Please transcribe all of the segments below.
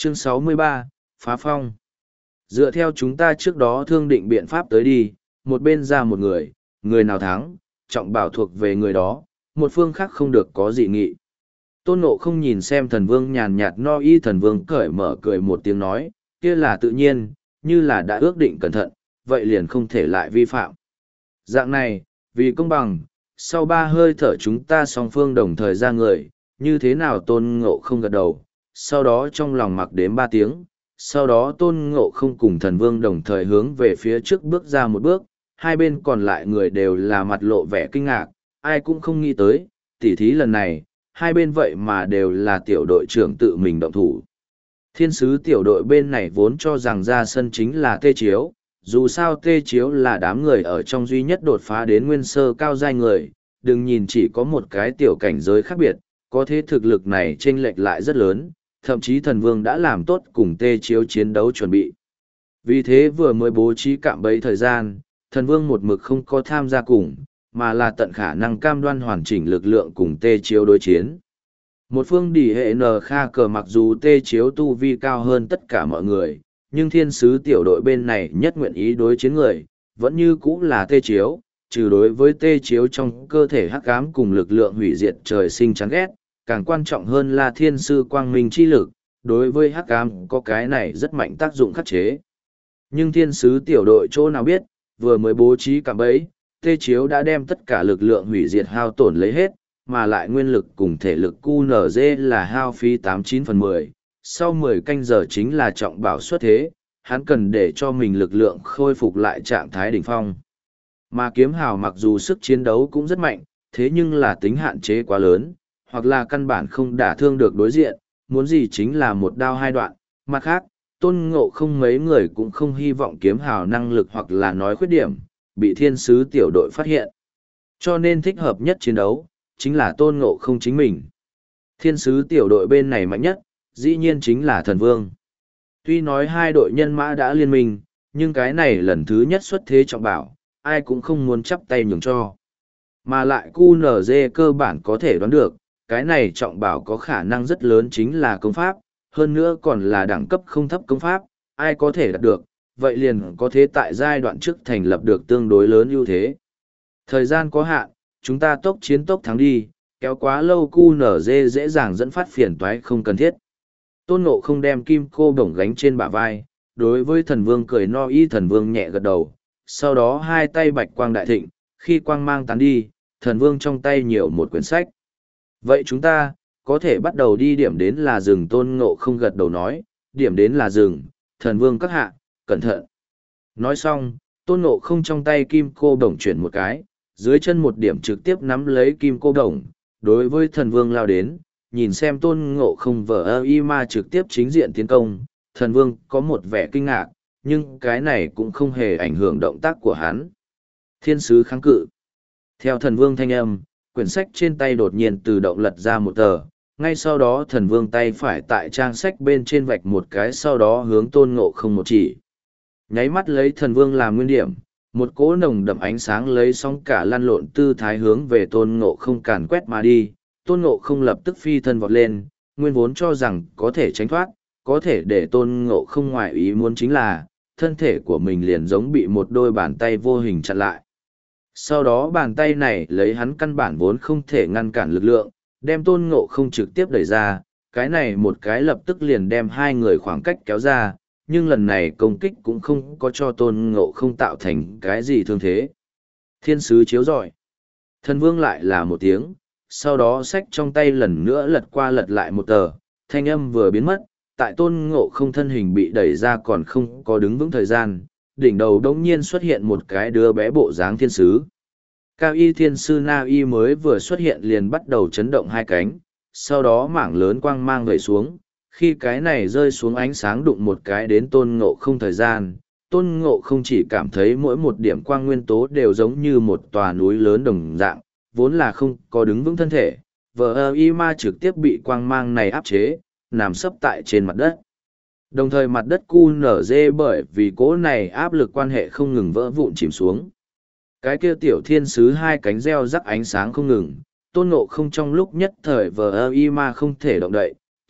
Chương 63, Phá Phong. Dựa theo chúng ta trước đó thương định biện pháp tới đi, một bên ra một người nào thắng, trọng bảo thuộc về người đó, một phương khác không được có dị nghị. Tôn Ngộ không nhìn xem thần vương nhàn nhạt no y, thần vương cởi mở cười một tiếng nói, kia là tự nhiên, như là đã ước định cẩn thận, vậy liền không thể lại vi phạm. Dạng này, vì công bằng, sau 3 hơi thở chúng ta song phương đồng thời ra người, như thế nào? Tôn Ngộ không gật đầu, sau đó trong lòng mặc đếm 3 tiếng, sau đó Tôn Ngộ không cùng thần vương đồng thời hướng về phía trước bước ra một bước, hai bên còn lại người đều là mặt lộ vẻ kinh ngạc, ai cũng không nghĩ tới, tỉ thí lần này, hai bên vậy mà đều là tiểu đội trưởng tự mình động thủ. Thiên sứ tiểu đội bên này vốn cho rằng ra sân chính là Tê Chiếu, dù sao Tê Chiếu là đám người ở trong duy nhất đột phá đến nguyên sơ cao giai người, đừng nhìn chỉ có một cái tiểu cảnh giới khác biệt, có thế thực lực này chênh lệch lại rất lớn, thậm chí thần vương đã làm tốt cùng Tê Chiếu chiến đấu chuẩn bị. Vì thế vừa mới bố trí cạm bẫy thời gian, thần vương một mực không có tham gia cùng, mà là tận khả năng cam đoan hoàn chỉnh lực lượng cùng Tê Chiếu đối chiến. Một phương đỉ hệ N Kha cờ mặc dù Tê Chiếu tu vi cao hơn tất cả mọi người, nhưng thiên sứ tiểu đội bên này nhất nguyện ý đối chiến người, vẫn như cũ là Tê Chiếu, trừ đối với Tê Chiếu trong cơ thể hắc ám cùng lực lượng hủy diệt trời sinh chán ghét, càng quan trọng hơn là thiên sư quang minh chi lực, đối với hắc ám có cái này rất mạnh tác dụng khắc chế. Nhưng thiên sứ tiểu đội chỗ nào biết, vừa mới bố trí cạm bẫy, Tê Chiếu đã đem tất cả lực lượng hủy diệt hao tổn lấy hết, mà lại nguyên lực cùng thể lực QNZ là hao phí 89/10, sau 10 canh giờ chính là trọng bảo xuất thế, hắn cần để cho mình lực lượng khôi phục lại trạng thái đỉnh phong. Mà kiếm hào mặc dù sức chiến đấu cũng rất mạnh, thế nhưng là tính hạn chế quá lớn, hoặc là căn bản không đả thương được đối diện, muốn gì chính là một đao hai đoạn. Mặt khác, Tôn Ngộ không mấy người cũng không hy vọng kiếm hào năng lực hoặc là nói khuyết điểm, bị thiên sứ tiểu đội phát hiện. Cho nên thích hợp nhất chiến đấu, chính là Tôn Ngộ không chính mình. Thiên sứ tiểu đội bên này mạnh nhất, dĩ nhiên chính là thần vương. Tuy nói hai đội nhân mã đã liên minh, nhưng cái này lần thứ nhất xuất thế trọng bảo, ai cũng không muốn chắp tay nhường cho. Mà lại QNZ cơ bản có thể đoán được, cái này trọng bảo có khả năng rất lớn chính là công pháp, hơn nữa còn là đẳng cấp không thấp công pháp, ai có thể đạt được, vậy liền có thể tại giai đoạn trước thành lập được tương đối lớn ưu thế. Thời gian có hạn, chúng ta tốc chiến tốc thắng đi, kéo quá lâu QNZ dễ dàng dẫn phát phiền toái không cần thiết. Tôn Ngộ không đem kim cô bổng gánh trên bả vai, đối với thần vương cười no y, thần vương nhẹ gật đầu, sau đó hai tay bạch quang đại thịnh, khi quang mang tán đi, thần vương trong tay nhiều một quyển sách. Vậy chúng ta, có thể bắt đầu đi, điểm đến là rừng. Tôn Ngộ không gật đầu nói, điểm đến là rừng, thần vương các hạ, cẩn thận. Nói xong, Tôn Ngộ không trong tay kim cô bổng chuyển một cái, dưới chân một điểm trực tiếp nắm lấy kim cô bổng, đối với thần vương lao đến, nhìn xem Tôn Ngộ không vờ y ma trực tiếp chính diện tiến công, thần vương có một vẻ kinh ngạc, nhưng cái này cũng không hề ảnh hưởng động tác của hắn. Thiên sứ kháng cự. Theo thần vương thanh âm, quyển sách trên tay đột nhiên tự động lật ra một tờ, ngay sau đó thần vương tay phải tại trang sách bên trên vạch một cái, sau đó hướng Tôn Ngộ không một chỉ. Nháy mắt lấy thần vương làm nguyên điểm, một cỗ nồng đậm ánh sáng lấy sóng cả lăn lộn tư thái hướng về Tôn Ngộ không càn quét mà đi. Tôn Ngộ không lập tức phi thân vọt lên, nguyên vốn cho rằng có thể tránh thoát, có thể để Tôn Ngộ không ngoại ý muốn chính là, thân thể của mình liền giống bị một đôi bàn tay vô hình chặn lại. Sau đó bàn tay này lấy hắn căn bản vốn không thể ngăn cản lực lượng, đem Tôn Ngộ không trực tiếp đẩy ra, cái này một cái lập tức liền đem hai người khoảng cách kéo ra, nhưng lần này công kích cũng không có cho Tôn Ngộ không tạo thành cái gì thương thế. Thiên sứ chiếu rọi. Thần vương lại là một tiếng, sau đó xách trong tay lần nữa lật qua lật lại một tờ, thanh âm vừa biến mất, tại Tôn Ngộ không thân hình bị đẩy ra còn không có đứng vững thời gian, đỉnh đầu đống nhiên xuất hiện một cái đứa bé bộ dáng thiên sứ. Cao y thiên sư Na y mới vừa xuất hiện liền bắt đầu chấn động hai cánh, sau đó mảng lớn quang mang vẩy xuống, khi cái này rơi xuống ánh sáng đụng một cái đến Tôn Ngộ không thời gian, Tôn Ngộ không chỉ cảm thấy mỗi một điểm quang nguyên tố đều giống như một tòa núi lớn đồng dạng, vốn là không có đứng vững thân thể, vờ y ma trực tiếp bị quang mang này áp chế, nằm sấp tại trên mặt đất. Đồng thời mặt đất QNZ bởi vì cỗ này áp lực quan hệ không ngừng vỡ vụn chìm xuống. Cái kia tiểu thiên sứ hai cánh reo rắc ánh sáng không ngừng, Tôn Ngộ không trong lúc nhất thời vờ y ma không thể động đậy,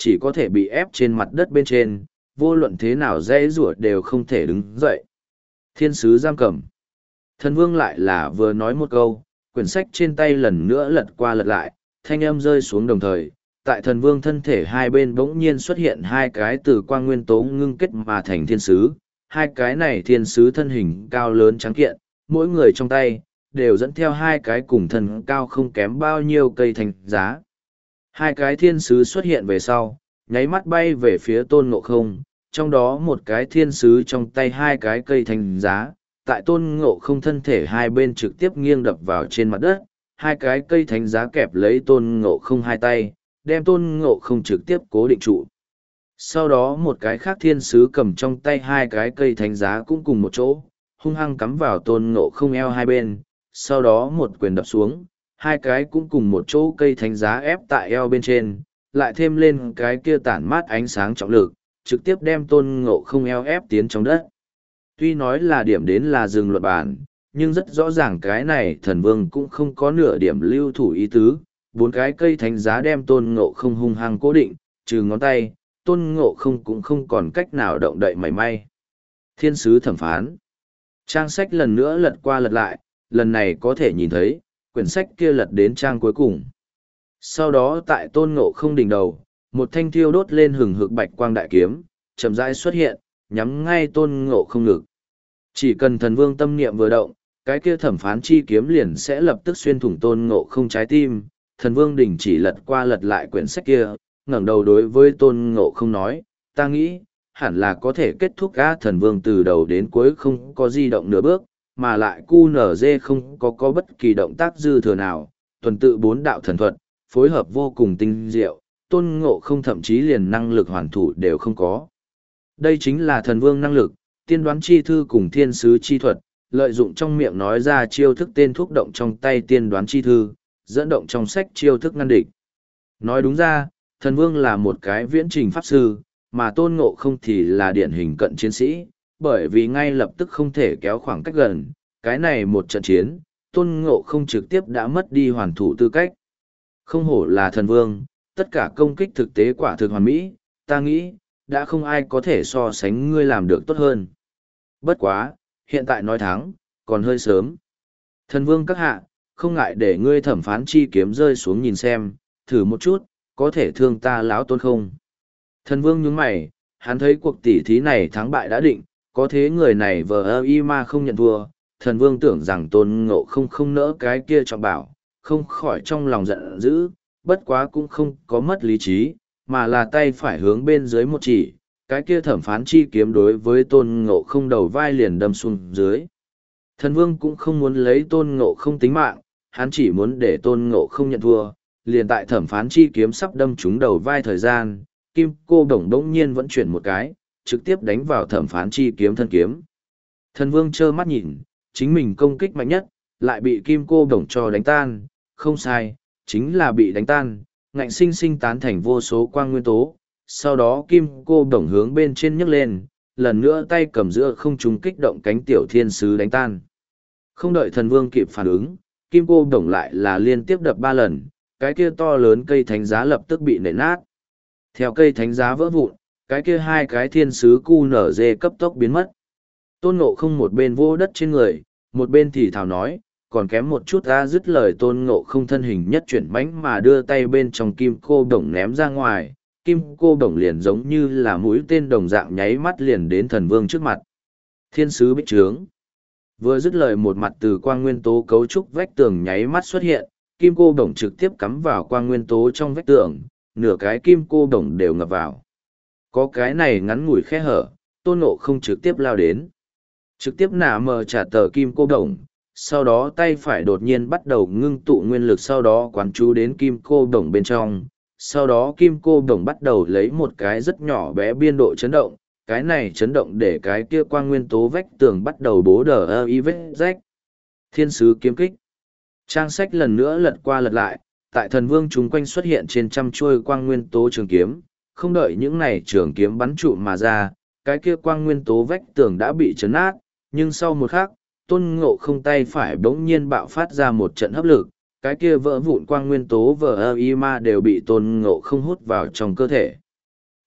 chỉ có thể bị ép trên mặt đất bên trên, vô luận thế nào dễ rủa đều không thể đứng dậy. Thiên sứ giam cầm. Thần vương lại là vừa nói một câu, quyển sách trên tay lần nữa lật qua lật lại, thanh âm rơi xuống đồng thời. Tại thần vương thân thể hai bên bỗng nhiên xuất hiện hai cái từ quang nguyên tố ngưng kết mà thành thiên sứ. Hai cái này thiên sứ thân hình cao lớn trắng kiện, mỗi người trong tay, đều dẫn theo hai cái cùng thân cao không kém bao nhiêu cây thành giá. Hai cái thiên sứ xuất hiện về sau, nháy mắt bay về phía tôn ngộ không, trong đó một cái thiên sứ trong tay hai cái cây thành giá, tại tôn ngộ không thân thể hai bên trực tiếp nghiêng đập vào trên mặt đất, hai cái cây thánh giá kẹp lấy tôn ngộ không hai tay, đem tôn ngộ không trực tiếp cố định trụ. Sau đó một cái khác thiên sứ cầm trong tay hai cái cây thánh giá cũng cùng một chỗ, hung hăng cắm vào tôn ngộ không eo hai bên, sau đó một quyền đập xuống, hai cái cũng cùng một chỗ cây thánh giá ép tại eo bên trên, lại thêm lên cái kia tản mát ánh sáng trọng lực, trực tiếp đem tôn ngộ không eo ép tiến trong đất. Tuy nói là điểm đến là dừng luật bản, nhưng rất rõ ràng cái này thần vương cũng không có nửa điểm lưu thủ ý tứ, bốn cái cây thánh giá đem tôn ngộ không hung hăng cố định, trừ ngón tay, tôn ngộ không cũng không còn cách nào động đậy mảy may. Thiên sứ thẩm phán. Trang sách lần nữa lật qua lật lại, lần này có thể nhìn thấy, quyển sách kia lật đến trang cuối cùng. Sau đó tại tôn ngộ không đỉnh đầu, một thanh thiêu đốt lên hừng hực bạch quang đại kiếm, chậm rãi xuất hiện, nhắm ngay tôn ngộ không ngực. Chỉ cần thần vương tâm niệm vừa động, cái kia thẩm phán chi kiếm liền sẽ lập tức xuyên thủng tôn ngộ không trái tim. Thần vương đình chỉ lật qua lật lại quyển sách kia, ngẩng đầu đối với tôn ngộ không nói, ta nghĩ, hẳn là có thể kết thúc gã thần vương từ đầu đến cuối không có di động nửa bước, mà lại QNZ không có bất kỳ động tác dư thừa nào, tuần tự bốn đạo thần thuật, phối hợp vô cùng tinh diệu, tôn ngộ không thậm chí liền năng lực hoàn thủ đều không có. Đây chính là thần vương năng lực, tiên đoán chi thư cùng thiên sứ chi thuật, lợi dụng trong miệng nói ra chiêu thức tên thúc động trong tay tiên đoán chi thư, dẫn động trong sách chiêu thức ngăn địch. Nói đúng ra, thần vương là một cái viễn trình pháp sư, mà tôn ngộ không thì là điển hình cận chiến sĩ, bởi vì ngay lập tức không thể kéo khoảng cách gần, cái này một trận chiến, tôn ngộ không trực tiếp đã mất đi hoàn thủ tư cách. Không hổ là thần vương, tất cả công kích thực tế quả thực hoàn mỹ, ta nghĩ, đã không ai có thể so sánh ngươi làm được tốt hơn. Bất quá, hiện tại nói thắng, còn hơi sớm. Thần vương các hạ, không ngại để ngươi thẩm phán chi kiếm rơi xuống nhìn xem, thử một chút, có thể thương ta lão tôn không? Thần vương nhướng mày, hắn thấy cuộc tỉ thí này thắng bại đã định, có thế người này vờ y mà không nhận thua, thần vương tưởng rằng tôn ngộ không nỡ cái kia trọng bảo, không khỏi trong lòng giận dữ, bất quá cũng không có mất lý trí, mà là tay phải hướng bên dưới một chỉ, cái kia thẩm phán chi kiếm đối với tôn ngộ không đầu vai liền đâm xuống dưới. Thần vương cũng không muốn lấy tôn ngộ không tính mạng, hắn chỉ muốn để tôn ngộ không nhận thua, liền tại thẩm phán chi kiếm sắp đâm trúng đầu vai thời gian, kim cô đồng đống nhiên vẫn chuyển một cái, trực tiếp đánh vào thẩm phán chi kiếm thân kiếm. Thần vương trơ mắt nhìn, chính mình công kích mạnh nhất, lại bị kim cô đồng cho đánh tan, không sai, chính là bị đánh tan, ngạnh sinh sinh tán thành vô số quang nguyên tố. Sau đó kim cô đồng hướng bên trên nhấc lên, lần nữa tay cầm giữa không trung kích động cánh tiểu thiên sứ đánh tan. Không đợi thần vương kịp phản ứng, kim cô đồng lại là liên tiếp đập 3 lần, cái kia to lớn cây thánh giá lập tức bị nện nát. Theo cây thánh giá vỡ vụn, cái kia hai cái thiên sứ QNZ cấp tốc biến mất. Tôn Ngộ không một bên vô đất trên người, một bên thì thào nói, còn kém một chút ra dứt lời Tôn Ngộ không thân hình nhất chuyển mãnh mà đưa tay bên trong kim cô đồng ném ra ngoài, kim cô đồng liền giống như là mũi tên đồng dạng nháy mắt liền đến thần vương trước mặt. Thiên sứ bích trướng. Vừa dứt lời một mặt từ quang nguyên tố cấu trúc vách tường nháy mắt xuất hiện, kim cô đồng trực tiếp cắm vào quang nguyên tố trong vách tường, nửa cái kim cô đồng đều ngập vào. Có cái này ngắn ngủi khe hở, Tôn Ngộ không trực tiếp lao đến. Trực tiếp nả mờ trả tờ kim cô đồng, sau đó tay phải đột nhiên bắt đầu ngưng tụ nguyên lực, sau đó quán chú đến kim cô đồng bên trong. Sau đó kim cô đồng bắt đầu lấy một cái rất nhỏ bé biên độ chấn động, cái này chấn động để cái kia quang nguyên tố vách tường bắt đầu bố đờ y vết rách. Thiên sứ kiếm kích. Trang sách lần nữa lật qua lật lại, tại thần vương chúng quanh xuất hiện trên trăm chuôi quang nguyên tố trường kiếm, không đợi những này trường kiếm bắn trụ mà ra, cái kia quang nguyên tố vách tường đã bị chấn nát, nhưng sau một khắc, Tôn Ngộ không tay phải bỗng nhiên bạo phát ra một trận hấp lực, cái kia vỡ vụn quang nguyên tố vờ y ma đều bị Tôn Ngộ không hút vào trong cơ thể.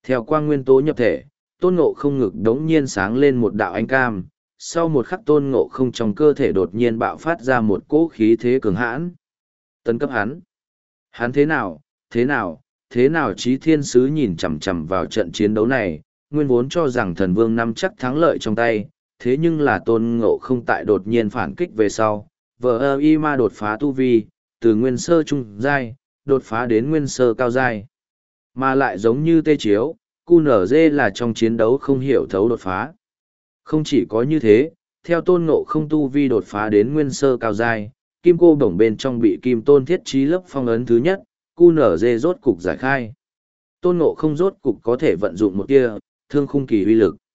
Theo quang nguyên tố nhập thể, tôn ngộ không ngực đống nhiên sáng lên một đạo ánh cam, sau một khắc tôn ngộ không trong cơ thể đột nhiên bạo phát ra một cỗ khí thế cường hãn. Tấn cấp hắn. Hắn thế nào, thế nào, thế nào Chí Thiên Sứ nhìn chằm chằm vào trận chiến đấu này, nguyên vốn cho rằng thần vương nắm chắc thắng lợi trong tay, thế nhưng là tôn ngộ không tại đột nhiên phản kích về sau, vờ y ma đột phá tu vi, từ nguyên sơ trung giai, đột phá đến nguyên sơ cao giai. Mà lại giống như tê chiếu, QNZ là trong chiến đấu không hiểu thấu đột phá. Không chỉ có như thế, theo tôn ngộ không tu vi đột phá đến nguyên sơ cao giai, kim cô bổng bên trong bị kim tôn thiết trí lớp phong ấn thứ nhất, QNZ rốt cục giải khai. Tôn ngộ không rốt cục có thể vận dụng một kia, thương khung kỳ uy lực.